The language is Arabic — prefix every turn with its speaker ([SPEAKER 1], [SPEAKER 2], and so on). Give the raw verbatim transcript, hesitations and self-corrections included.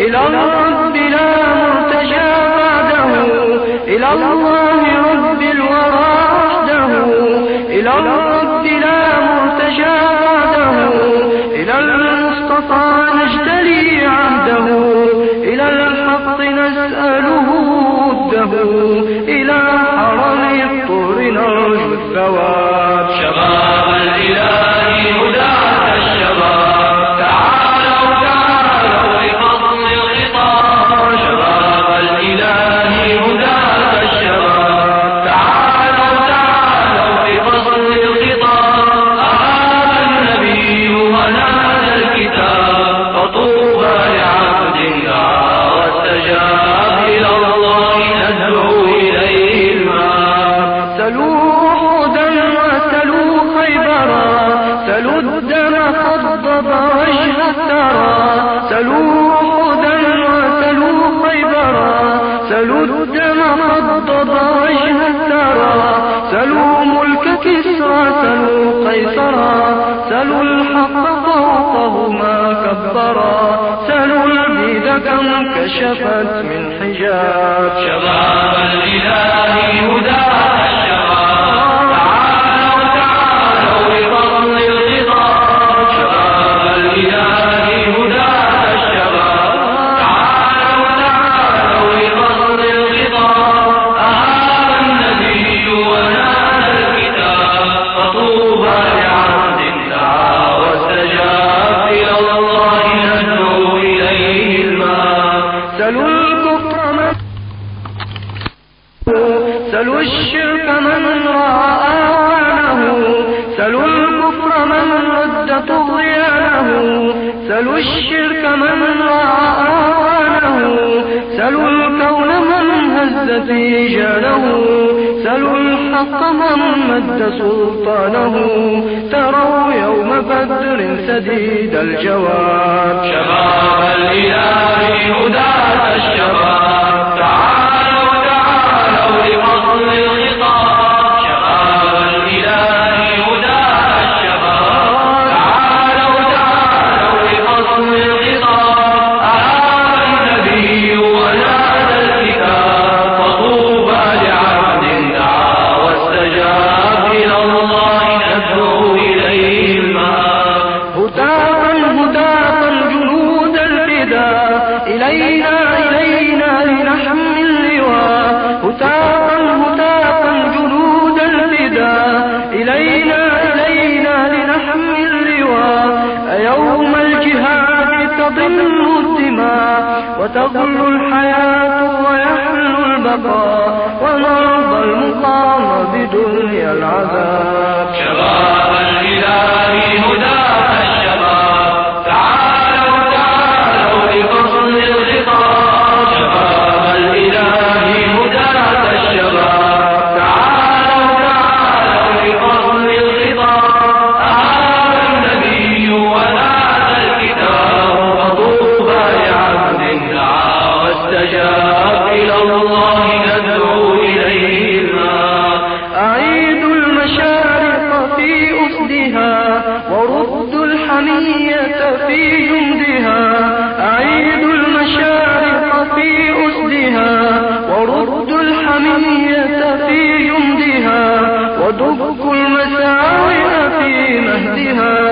[SPEAKER 1] إلى الرب لا مرتجى بعده، إلى الله رب الورى وحده، إلى الرب لا مرتجى بعده، إلى المصطفى نجتلي عهده، إلى الحق نسأله وده، إلى حرم الطور نرجو الثواب.
[SPEAKER 2] شباب الإله هداة الشباب، تعالوا تعالوا لفضل الخطاب. شباب الإله هداة الشباب، تعالوا تعالوا لفضل الخطاب. أهاب النبي ونادى الكتاب، فطوبى لعبد دعا واستجاب، إلى الله ندعو إليه المآب.
[SPEAKER 1] سلوا أحدا وسلوا خيبرا، سلوا الدم خضب وجه الثرى، سلوا أحدا وسلوا خيبرا، سلوا الدم خضب وجه الثرى، سلوا ملك كسرى سلوا قيصرا، سلوا الحق فوقهما كبرا، سلوا البيد كم كشفت من حجاب.
[SPEAKER 2] شباب الإله هداة الشباب، تعالوا تعالوا لفضل الخطاب. شباب الإله هداة الشباب، تعالوا تعالوا لفضل الخطاب. أهاب النبي ونادى الكتاب، فطوبى لعبد دعا واستجاب، إلى الله ندعو إليه المآب.
[SPEAKER 1] سلوا الكفر من سلوا الشرك من رأى أعوانه، سلوا الكفر من رد طغيانه، سلوا الشرك من رأى أعوانه، سلوا الكون من هز تيجانه، سلوا الحق من مد سلطانه، تروا يوم بدر سديد الجواب.
[SPEAKER 2] شباب الإله هداة الشباب، تعالوا تعالوا لفضل الخطاب. شباب الإله هداة الشباب، تعالوا تعالوا لفضل الخطاب. أهاب النبي ونادى الكتاب، فطوبى لعبد دعا واستجاب، إلى الله ندعو إليه المآب.
[SPEAKER 1] هتافا هتافا جنود الفداء، إلينا إلينا لنحمي اللواء، هتافا هتافا جنود الفداء، إلينا إلينا لنحمي اللواء. أيوم الجهاد تضل الدماء، وتظل الحياة ويحل البقاء، ونرضى المقام بدنيا العذاب.
[SPEAKER 2] شباب الإله هداة الشباب، تعالوا تعالوا لفضل الخطاب. شباب الإله هداة الشباب، تعالوا تعالوا لفضل الخطاب. أهاب النبي ونادى الكتاب، فطوبى لعبد دعا واستجاب، إلى الله ندعو إليه المآب.
[SPEAKER 1] أعيدوا المشارق في أسدها، وردوا الحمية في جندها، أعيدوا المشارق في أسدها، وردوا الحمية في جندها، ودكوا المساوئ في مهدها،